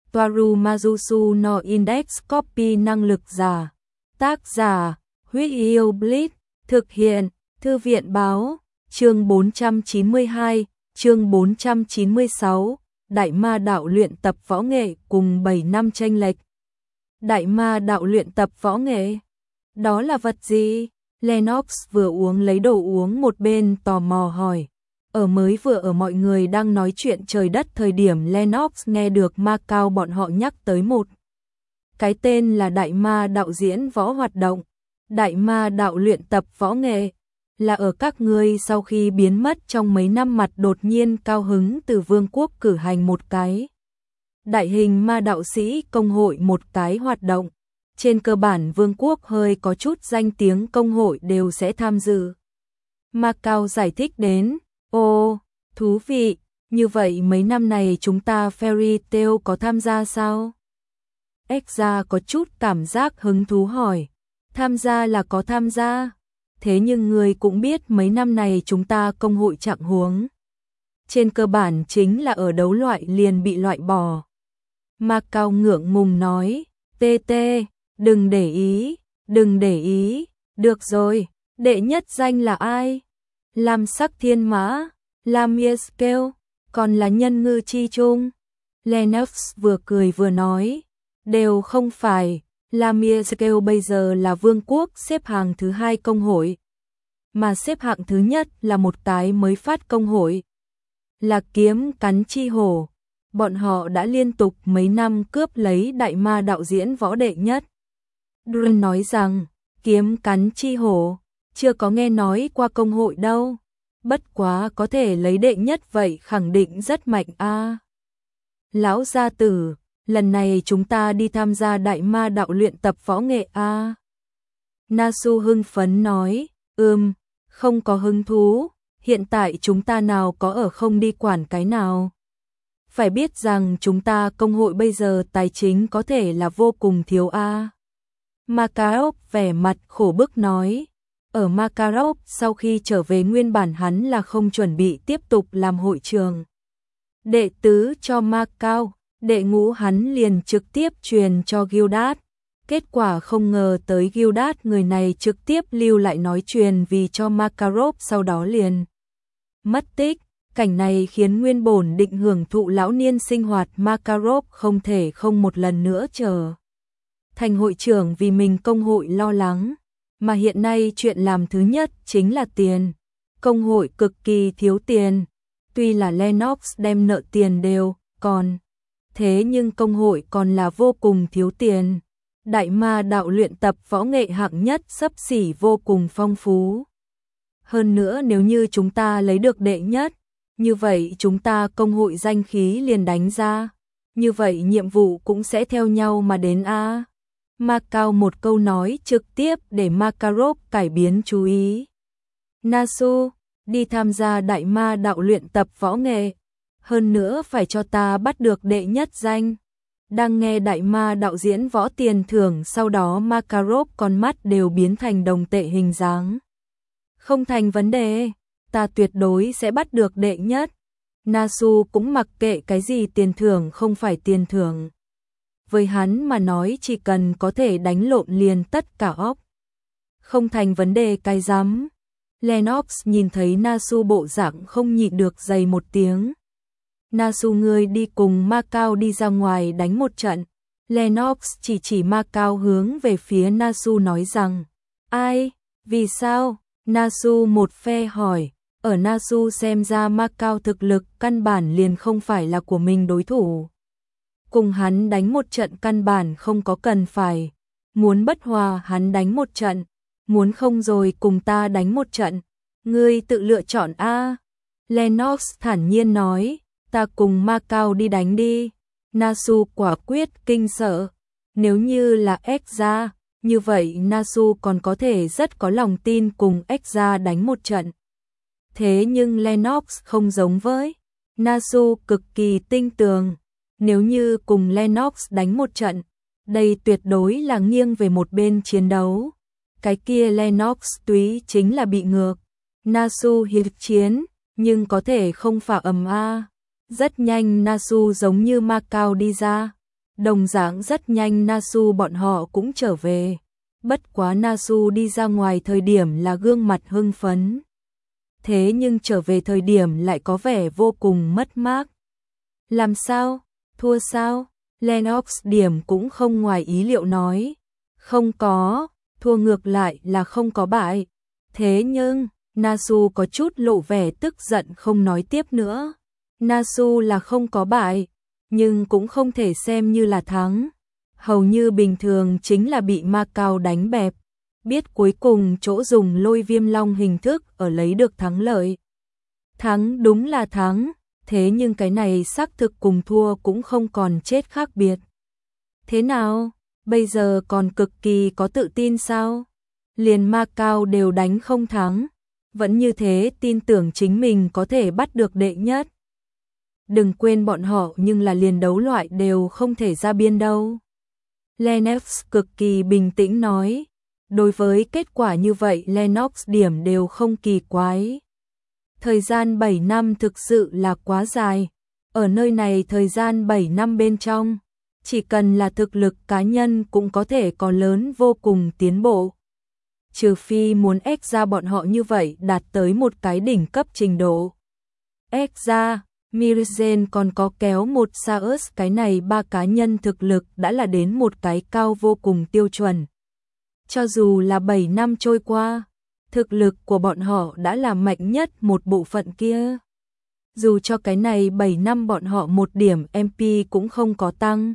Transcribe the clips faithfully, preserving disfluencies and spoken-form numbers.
Toaru Majusu no Index Copy năng lực giả. Tác giả, Huyết Yêu Blitz, thực hiện, Thư viện báo, chương bốn trăm chín mươi hai, chương bốn trăm chín mươi sáu, Đại Ma đạo luyện tập võ nghệ cùng bảy năm chênh lệch. Đại Ma đạo luyện tập võ nghệ? Đó là vật gì? Lennox vừa uống lấy đồ uống một bên tò mò hỏi. Ở mới vừa ở mọi người đang nói chuyện trời đất thời điểm Lennox nghe được Ma Cao bọn họ nhắc tới một cái tên là Đại Ma đạo diễn võ hoạt động. Đại Ma đạo luyện tập võ nghệ là ở các ngươi sau khi biến mất trong mấy năm mặt đột nhiên cao hứng từ vương quốc cử hành một cái đại hình ma đạo sĩ công hội một cái hoạt động. Trên cơ bản vương quốc hơi có chút danh tiếng công hội đều sẽ tham dự. Ma Cao giải thích đến. Ồ, thú vị, như vậy mấy năm này chúng ta Fairy Tail có tham gia sao? Exra có chút cảm giác hứng thú hỏi. Tham gia là có tham gia, thế nhưng người cũng biết mấy năm này chúng ta công hội trạng huống. Trên cơ bản chính là ở đấu loại liền bị loại bỏ. Ma Cao ngượng ngùng nói, tê tê, đừng để ý, đừng để ý, được rồi, đệ nhất danh là ai? Lam Sắc Thiên Mã, Lamia Scale, còn là Nhân Ngư Chi Trung. Lennox vừa cười vừa nói, đều không phải, Lamia Scale bây giờ là vương quốc xếp hàng thứ hai công hội, mà xếp hạng thứ nhất là một cái mới phát công hội, là Kiếm Cắn Chi Hổ. Bọn họ đã liên tục mấy năm cướp lấy Đại Ma đạo diễn võ đệ nhất. Dren nói rằng, Kiếm Cắn Chi Hổ, chưa có nghe nói qua công hội đâu. Bất quá có thể lấy đệ nhất vậy khẳng định rất mạnh a. À. Lão gia tử, lần này chúng ta đi tham gia Đại Ma đạo luyện tập võ nghệ a. À. Nasu hưng phấn nói, ừm, không có hứng thú, hiện tại chúng ta nào có ở không đi quản cái nào. Phải biết rằng chúng ta công hội bây giờ tài chính có thể là vô cùng thiếu a. À. Makarov vẻ mặt khổ bức nói. Ở Makarov sau khi trở về nguyên bản hắn là không chuẩn bị tiếp tục làm hội trường đệ tứ cho Macau, đệ ngũ hắn liền trực tiếp truyền cho Gildas. Kết quả không ngờ tới Gildas người này trực tiếp lưu lại nói truyền vì cho Makarov sau đó liền mất tích. Cảnh này khiến nguyên bổn định hưởng thụ lão niên sinh hoạt Makarov không thể không một lần nữa trở thành hội trưởng vì mình công hội lo lắng. Mà hiện nay chuyện làm thứ nhất chính là tiền. Công hội cực kỳ thiếu tiền. Tuy là Lennox đem nợ tiền đều, còn thế nhưng công hội còn là vô cùng thiếu tiền. Đại Ma đạo luyện tập võ nghệ hạng nhất xấp xỉ vô cùng phong phú. Hơn nữa nếu như chúng ta lấy được đệ nhất, như vậy chúng ta công hội danh khí liền đánh ra. Như vậy nhiệm vụ cũng sẽ theo nhau mà đến a. Macau một câu nói trực tiếp để Makarov cải biến chú ý. Nasu, đi tham gia Đại Ma đạo luyện tập võ nghệ. Hơn nữa phải cho ta bắt được đệ nhất danh. Đang nghe Đại Ma đạo diễn võ tiền thưởng sau đó Makarov con mắt đều biến thành đồng tệ hình dáng. Không thành vấn đề, ta tuyệt đối sẽ bắt được đệ nhất. Nasu cũng mặc kệ cái gì tiền thưởng không phải tiền thưởng. Với hắn mà nói chỉ cần có thể đánh lộn liền tất cả óc. Không thành vấn đề cái rắm. Lennox nhìn thấy Nasu bộ dạng không nhịn được dày một tiếng. Nasu ngươi đi cùng Macau đi ra ngoài đánh một trận. Lennox chỉ chỉ Macau hướng về phía Nasu nói rằng. Ai? Vì sao? Nasu một phe hỏi. Ở Nasu xem ra Macau thực lực căn bản liền không phải là của mình đối thủ. Cùng hắn đánh một trận căn bản không có cần phải. Muốn bất hòa hắn đánh một trận. Muốn không rồi cùng ta đánh một trận. Ngươi tự lựa chọn a. Lennox thản nhiên nói. Ta cùng Macau đi đánh đi. Nasu quả quyết kinh sợ. Nếu như là Exra, như vậy Nasu còn có thể rất có lòng tin cùng Exra đánh một trận. Thế nhưng Lennox không giống với. Nasu cực kỳ tinh tường. Nếu như cùng Lennox đánh một trận, đây tuyệt đối là nghiêng về một bên chiến đấu. Cái kia Lennox túy chính là bị ngược. Nasu hiệp chiến, nhưng có thể không phá ầm a. Rất nhanh Nasu giống như Macau đi ra. Đồng dạng rất nhanh Nasu bọn họ cũng trở về. Bất quá Nasu đi ra ngoài thời điểm là gương mặt hưng phấn. Thế nhưng trở về thời điểm lại có vẻ vô cùng mất mát. Làm sao? Thua sao? Lennox điểm cũng không ngoài ý liệu nói. Không có, thua ngược lại là không có bại. Thế nhưng, Nasu có chút lộ vẻ tức giận không nói tiếp nữa. Nasu là không có bại, nhưng cũng không thể xem như là thắng. Hầu như bình thường chính là bị Macau đánh bẹp. Biết cuối cùng chỗ dùng lôi viêm long hình thức ở lấy được thắng lợi. Thắng đúng là thắng, thế nhưng cái này xác thực cùng thua cũng không còn chết khác biệt. Thế nào, bây giờ còn cực kỳ có tự tin sao? Liền Macau đều đánh không thắng, vẫn như thế tin tưởng chính mình có thể bắt được đệ nhất. Đừng quên bọn họ nhưng là liền đấu loại đều không thể ra biên đâu. Lennox cực kỳ bình tĩnh nói. Đối với kết quả như vậy Lennox điểm đều không kỳ quái. Thời gian bảy năm thực sự là quá dài. Ở nơi này thời gian bảy năm bên trong, chỉ cần là thực lực cá nhân cũng có thể có lớn vô cùng tiến bộ. Trừ phi muốn ép ra bọn họ như vậy đạt tới một cái đỉnh cấp trình độ. Ép ra, Mirizen còn có kéo một Saus, cái này ba cá nhân thực lực đã là đến một cái cao vô cùng tiêu chuẩn. Cho dù là bảy năm trôi qua, thực lực của bọn họ đã là mạnh nhất một bộ phận kia. Dù cho cái này bảy năm bọn họ một điểm em pê cũng không có tăng.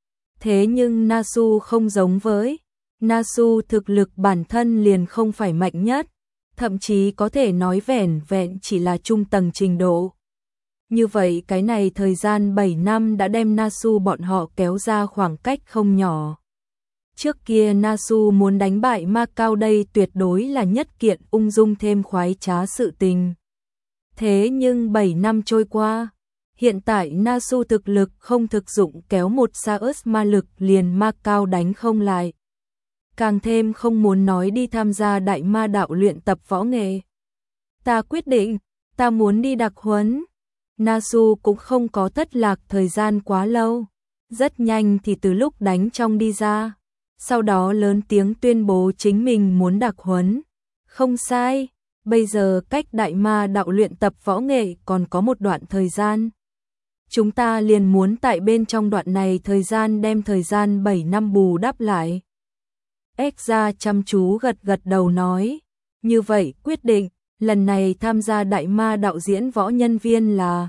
Thế nhưng Nasu không giống với. Nasu thực lực bản thân liền không phải mạnh nhất, thậm chí có thể nói vẻn vẹn chỉ là trung tầng trình độ. Như vậy cái này thời gian bảy năm đã đem Nasu bọn họ kéo ra khoảng cách không nhỏ. Trước kia Nasu muốn đánh bại Macau đây tuyệt đối là nhất kiện ung dung thêm khoái trá sự tình. Thế nhưng bảy năm trôi qua, hiện tại Nasu thực lực không thực dụng kéo một Saus ma lực liền Macau đánh không lại. Càng thêm không muốn nói đi tham gia đại ma đạo luyện tập võ nghệ. Ta quyết định, ta muốn đi đặc huấn. Nasu cũng không có thất lạc thời gian quá lâu. Rất nhanh thì từ lúc đánh trong đi ra. Sau đó lớn tiếng tuyên bố chính mình muốn đặc huấn. Không sai, bây giờ cách đại ma đạo luyện tập võ nghệ còn có một đoạn thời gian. Chúng ta liền muốn tại bên trong đoạn này thời gian đem thời gian bảy năm bù đắp lại. Ekza chăm chú gật gật đầu nói. Như vậy quyết định, lần này tham gia đại ma đạo diễn võ nhân viên là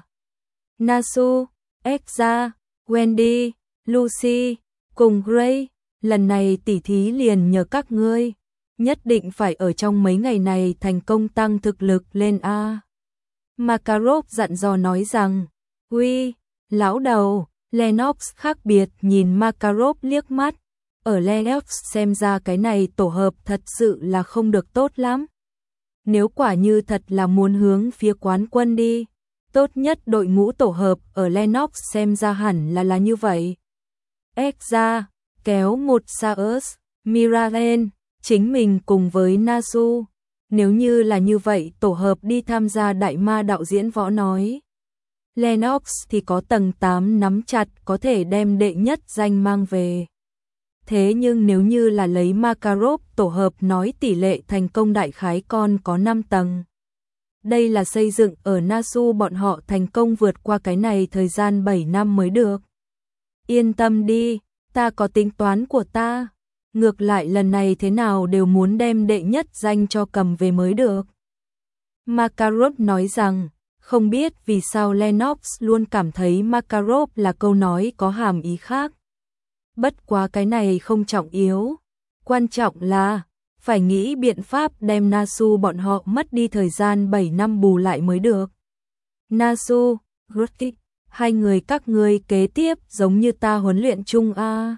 Nasu, Ekza, Wendy, Lucy, cùng Gray. Lần này tỉ thí liền nhờ các ngươi, nhất định phải ở trong mấy ngày này thành công tăng thực lực lên a. Makarov dặn dò nói rằng, "Uy, lão đầu." Lennox khác biệt nhìn Makarov liếc mắt, ở Lennox xem ra cái này tổ hợp thật sự là không được tốt lắm. Nếu quả như thật là muốn hướng phía quán quân đi, tốt nhất đội ngũ tổ hợp ở Lennox xem ra hẳn là là như vậy. Ekza kéo một Saus, Miraren, chính mình cùng với Nasu. Nếu như là như vậy tổ hợp đi tham gia đại ma đạo diễn võ nói. Lennox thì có tầng tám nắm chặt có thể đem đệ nhất danh mang về. Thế nhưng nếu như là lấy Makarov tổ hợp nói tỷ lệ thành công đại khái con có năm tầng. Đây là xây dựng ở Nasu bọn họ thành công vượt qua cái này thời gian bảy năm mới được. Yên tâm đi. Ta có tính toán của ta, ngược lại lần này thế nào đều muốn đem đệ nhất danh cho cầm về mới được. Makarov nói rằng, không biết vì sao Lennox luôn cảm thấy Makarov là câu nói có hàm ý khác. Bất quá cái này không trọng yếu, quan trọng là phải nghĩ biện pháp đem Nasu bọn họ mất đi thời gian bảy năm bù lại mới được. Nasu, Rutik, hai người các ngươi kế tiếp giống như ta huấn luyện chung a.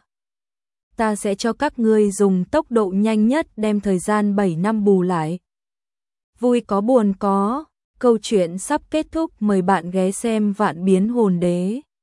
Ta sẽ cho các ngươi dùng tốc độ nhanh nhất đem thời gian bảy năm bù lại. Vui có buồn có, câu chuyện sắp kết thúc, mời bạn ghé xem Vạn Biến Hồn Đế.